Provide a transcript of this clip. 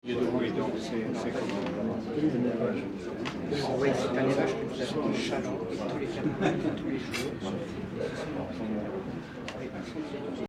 Oui, donc c'est comme un élevage. Oui, c'est un élevage que vous avez des chalands tous les 4 mois, tous les jours.